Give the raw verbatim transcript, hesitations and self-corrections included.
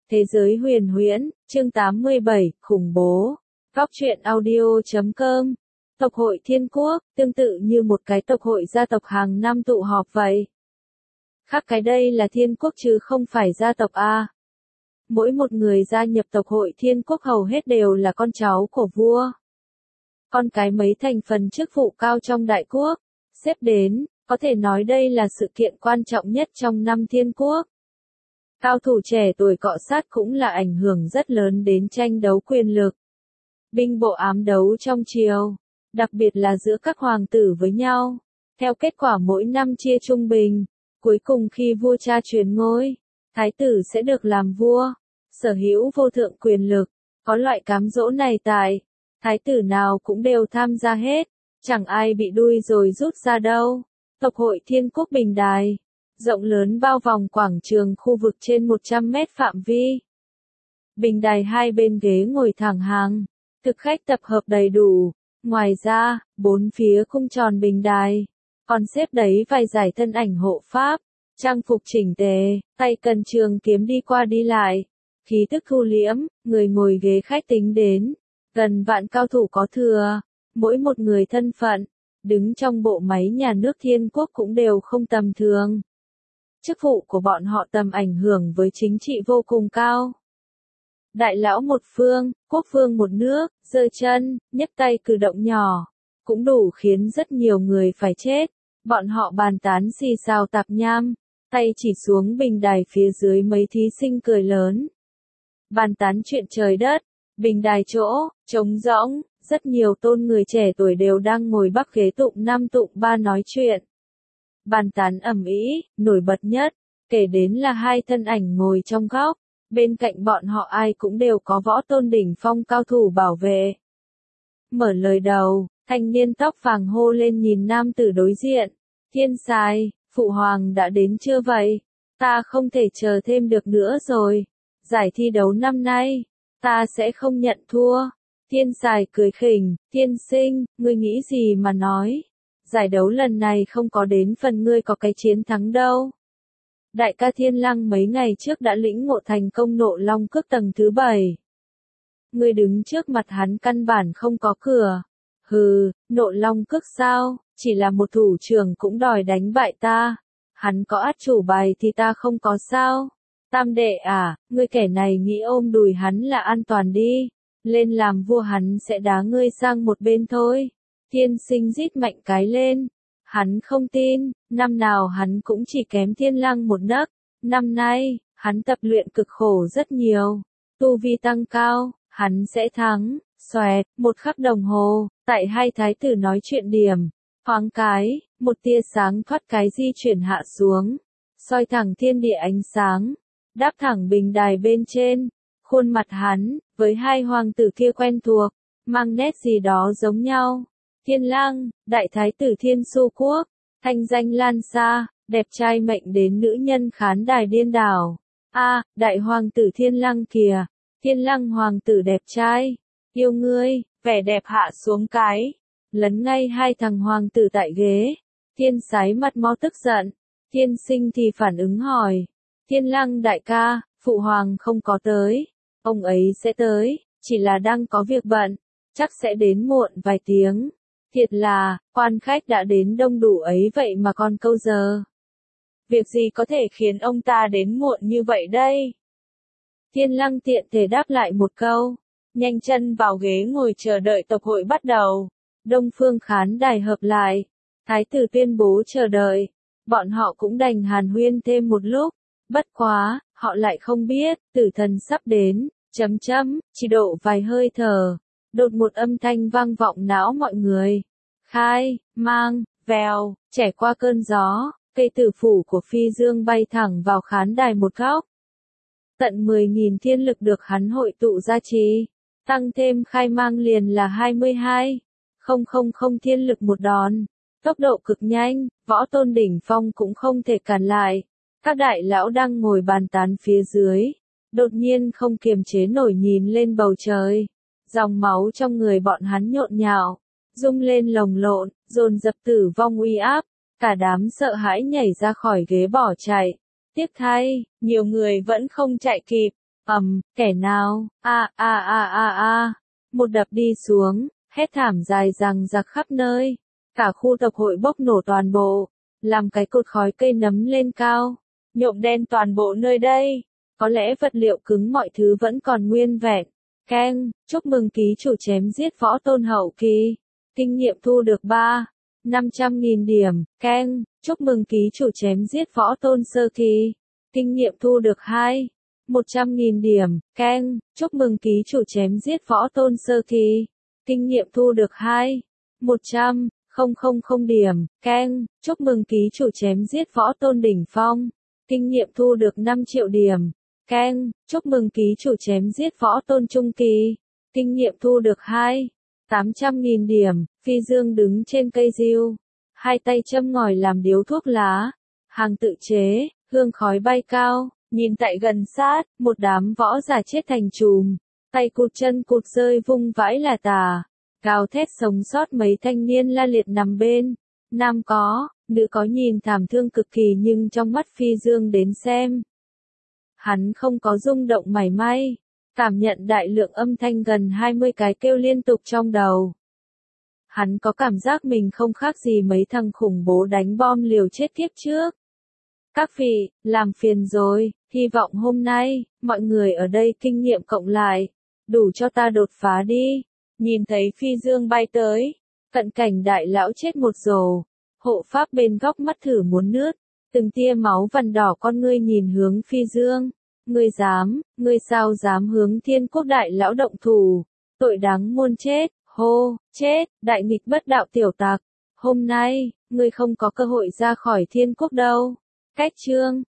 Thế giới huyền huyễn, chương tám mươi bảy, khủng bố. Góc truyện audio chấm com. Tộc hội Thiên Quốc, tương tự như một cái tộc hội gia tộc hàng năm tụ họp vậy. Khác cái đây là Thiên Quốc chứ không phải gia tộc A. Mỗi một người gia nhập tộc hội Thiên Quốc hầu hết đều là con cháu của vua. Con cái mấy thành phần chức vụ cao trong đại quốc, xếp đến, có thể nói đây là sự kiện quan trọng nhất trong năm Thiên Quốc. Cao thủ trẻ tuổi cọ sát cũng là ảnh hưởng rất lớn đến tranh đấu quyền lực. Binh bộ ám đấu trong triều, đặc biệt là giữa các hoàng tử với nhau. Theo kết quả mỗi năm chia trung bình, cuối cùng khi vua cha truyền ngôi, thái tử sẽ được làm vua, sở hữu vô thượng quyền lực. Có loại cám dỗ này tại, thái tử nào cũng đều tham gia hết, chẳng ai bị đuôi rồi rút ra đâu. Tộc hội Thiên Quốc Bình Đài, rộng lớn bao vòng quảng trường khu vực trên một trăm mét phạm vi. Bình đài hai bên ghế ngồi thẳng hàng, thực khách tập hợp đầy đủ. Ngoài ra, bốn phía khung tròn bình đài, còn xếp đấy vài giải thân ảnh hộ pháp, trang phục chỉnh tề, tay cầm trường kiếm đi qua đi lại. Khí tức thu liễm, người ngồi ghế khách tính đến, gần vạn cao thủ có thừa, mỗi một người thân phận, đứng trong bộ máy nhà nước Thiên Quốc cũng đều không tầm thường. Chức vụ của bọn họ tầm ảnh hưởng với chính trị vô cùng cao. Đại lão một phương, quốc vương một nước, giơ chân, nhấc tay cử động nhỏ, cũng đủ khiến rất nhiều người phải chết. Bọn họ bàn tán xì xào tạp nham, tay chỉ xuống bình đài phía dưới mấy thí sinh cười lớn. Bàn tán chuyện trời đất, bình đài chỗ, trống rỗng, rất nhiều tôn người trẻ tuổi đều đang ngồi bắc ghế tụng năm tụng ba nói chuyện. Bàn tán ầm ĩ, nổi bật nhất, kể đến là hai thân ảnh ngồi trong góc, bên cạnh bọn họ ai cũng đều có võ tôn đỉnh phong cao thủ bảo vệ. Mở lời đầu, thanh niên tóc vàng hô lên nhìn nam tử đối diện, Thiên Sài, phụ hoàng đã đến chưa vậy? Ta không thể chờ thêm được nữa rồi. Giải thi đấu năm nay, ta sẽ không nhận thua. Thiên Sài cười khỉnh, tiên sinh, ngươi nghĩ gì mà nói? Giải đấu lần này không có đến phần ngươi có cái chiến thắng đâu. Đại ca Thiên Lăng mấy ngày trước đã lĩnh ngộ thành công nộ long cước tầng thứ bảy. Ngươi đứng trước mặt hắn căn bản không có cửa. Hừ, nộ long cước sao, chỉ là một thủ trưởng cũng đòi đánh bại ta. Hắn có át chủ bài thì ta không có sao. Tam đệ à, ngươi kẻ này nghĩ ôm đùi hắn là an toàn đi. Lên làm vua hắn sẽ đá ngươi sang một bên thôi. Tiên sinh rít mạnh cái lên. Hắn không tin, năm nào hắn cũng chỉ kém Thiên Lăng một nấc. Năm nay, hắn tập luyện cực khổ rất nhiều. Tu vi tăng cao, hắn sẽ thắng. Xoẹt, một khắc đồng hồ, tại hai thái tử nói chuyện điểm. Thoáng cái, một tia sáng thoát cái di chuyển hạ xuống. Soi thẳng thiên địa ánh sáng. Đáp thẳng bình đài bên trên. Khuôn mặt hắn, với hai hoàng tử kia quen thuộc, mang nét gì đó giống nhau. Thiên Lăng, đại thái tử Thiên Xu Quốc, thanh danh lan xa, đẹp trai mệnh đến nữ nhân khán đài điên đảo. A, đại hoàng tử Thiên Lăng kìa, Thiên Lăng hoàng tử đẹp trai, yêu ngươi, vẻ đẹp hạ xuống cái, lấn ngay hai thằng hoàng tử tại ghế. Thiên Sái mặt mo tức giận, Thiên Sinh thì phản ứng hỏi, Thiên Lăng đại ca, phụ hoàng không có tới, ông ấy sẽ tới, chỉ là đang có việc bận, chắc sẽ đến muộn vài tiếng. Thiệt là, quan khách đã đến đông đủ ấy vậy mà còn câu giờ. Việc gì có thể khiến ông ta đến muộn như vậy đây? Thiên Lăng tiện thể đáp lại một câu, nhanh chân vào ghế ngồi chờ đợi tộc hội bắt đầu. Đông phương khán đài hợp lại, thái tử tuyên bố chờ đợi, bọn họ cũng đành hàn huyên thêm một lúc, bất quá, họ lại không biết, tử thần sắp đến, chấm chấm, chỉ độ vài hơi thở. Đột một âm thanh vang vọng não mọi người. Khai, mang, vèo, trẻ qua cơn gió, cây tử phủ của Phi Dương bay thẳng vào khán đài một góc. Tận mười nghìn thiên lực được hắn hội tụ ra trì, tăng thêm khai mang liền là hai mươi hai nghìn thiên lực một đòn. Tốc độ cực nhanh, võ tôn đỉnh phong cũng không thể cản lại. Các đại lão đang ngồi bàn tán phía dưới, đột nhiên không kiềm chế nổi nhìn lên bầu trời. Dòng máu trong người bọn hắn nhộn nhạo, rung lên lồng lộn, dồn dập tử vong uy áp, cả đám sợ hãi nhảy ra khỏi ghế bỏ chạy. Tiếc thay, nhiều người vẫn không chạy kịp, ầm, kẻ nào, a a a a a, một đập đi xuống, hét thảm dài dằng dặc khắp nơi, cả khu tập hội bốc nổ toàn bộ, làm cái cột khói cây nấm lên cao, nhuộm đen toàn bộ nơi đây, có lẽ vật liệu cứng mọi thứ vẫn còn nguyên vẹn. Keng, chúc mừng ký chủ chém giết võ tôn hậu kỳ, kinh nghiệm thu được ba, năm trăm nghìn điểm. Keng, chúc mừng ký chủ chém giết võ tôn sơ kỳ, kinh nghiệm thu được hai, một trăm nghìn điểm. Keng, chúc mừng ký chủ chém giết võ tôn sơ kỳ, kinh nghiệm thu được hai, một trăm nghìn điểm. Keng, chúc mừng ký chủ chém giết võ tôn đỉnh phong, kinh nghiệm thu được năm triệu điểm. Keng, chúc mừng ký chủ chém giết võ tôn trung kỳ, kinh nghiệm thu được hai, tám trăm nghìn điểm. Phi Dương đứng trên cây diêu, hai tay châm ngòi làm điếu thuốc lá, hàng tự chế, hương khói bay cao, nhìn tại gần sát, một đám võ giả chết thành chùm, tay cụt chân cụt rơi vung vãi là tả, gào thét sống sót mấy thanh niên la liệt nằm bên, nam có, nữ có nhìn thảm thương cực kỳ nhưng trong mắt Phi Dương đến xem. Hắn không có rung động mảy may, cảm nhận đại lượng âm thanh gần hai mươi cái kêu liên tục trong đầu. Hắn có cảm giác mình không khác gì mấy thằng khủng bố đánh bom liều chết kiếp trước. Các vị, làm phiền rồi, hy vọng hôm nay, mọi người ở đây kinh nghiệm cộng lại, đủ cho ta đột phá đi. Nhìn thấy Phi Dương bay tới, cận cảnh đại lão chết một rồ, hộ pháp bên góc mắt thử muốn nứt, từng tia máu vằn đỏ con ngươi nhìn hướng Phi Dương. Ngươi dám, ngươi sao dám hướng Thiên Quốc đại lão động thủ, tội đáng muôn chết, hô, chết, đại nghịch bất đạo tiểu tặc, hôm nay, ngươi không có cơ hội ra khỏi Thiên Quốc đâu. Cách chương